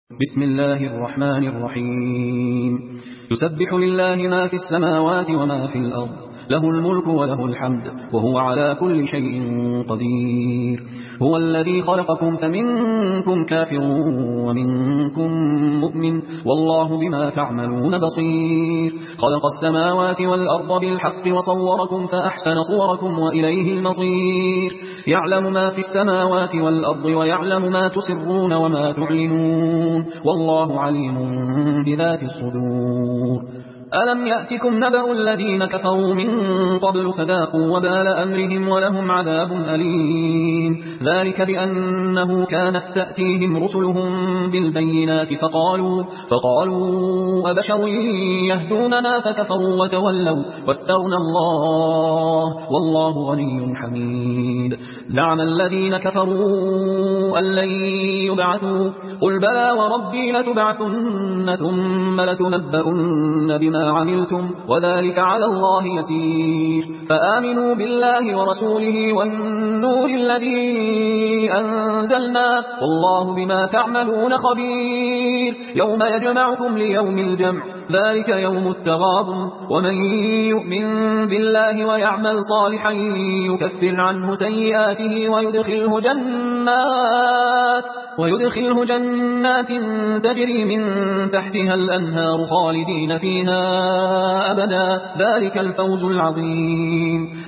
بسم الله الرحمن الرحيم. يسبح لله ما في السماوات وما في الأرض، له الملك وله الحمد وهو على كل شيء قدير. هو الذي خلقكم فمنكم كافر ومنكم مؤمن والله بما تعملون بصير. خلق السماوات والأرض بالحق وصوركم فأحسن صوركم وإليه المصير. يعلم ما في السماوات والأرض ويعلم ما تسرون وما تعلنون والله عليم بذات الصدور. ألم يأتكم نبأ الذين كفروا من قبل فذاقوا وبال أمرهم ولهم عذاب أليم. ذلك بأنه كانت تأتيهم رسلهم بالبينات فقالوا أبشر يهدوننا فكفروا وتولوا واستغنى الله والله غني حميد. زعم الذين كفروا أن لن يبعثوا قل بلى وربي لتبعثن ثم لتنبؤن بما عملتم وذلك على الله يسير. فآمنوا بالله ورسوله والنور الذي أنزلنا والله بما تعملون خبير. يوم يجمعكم ليوم الجمع ذلك يوم التغابن. ومن يؤمن بالله ويعمل صالحا يكفر عنه سيئاته ويدخله جنات تجري من تحتها الأنهار خالدين فيها أبدا ذلك الفوز العظيم.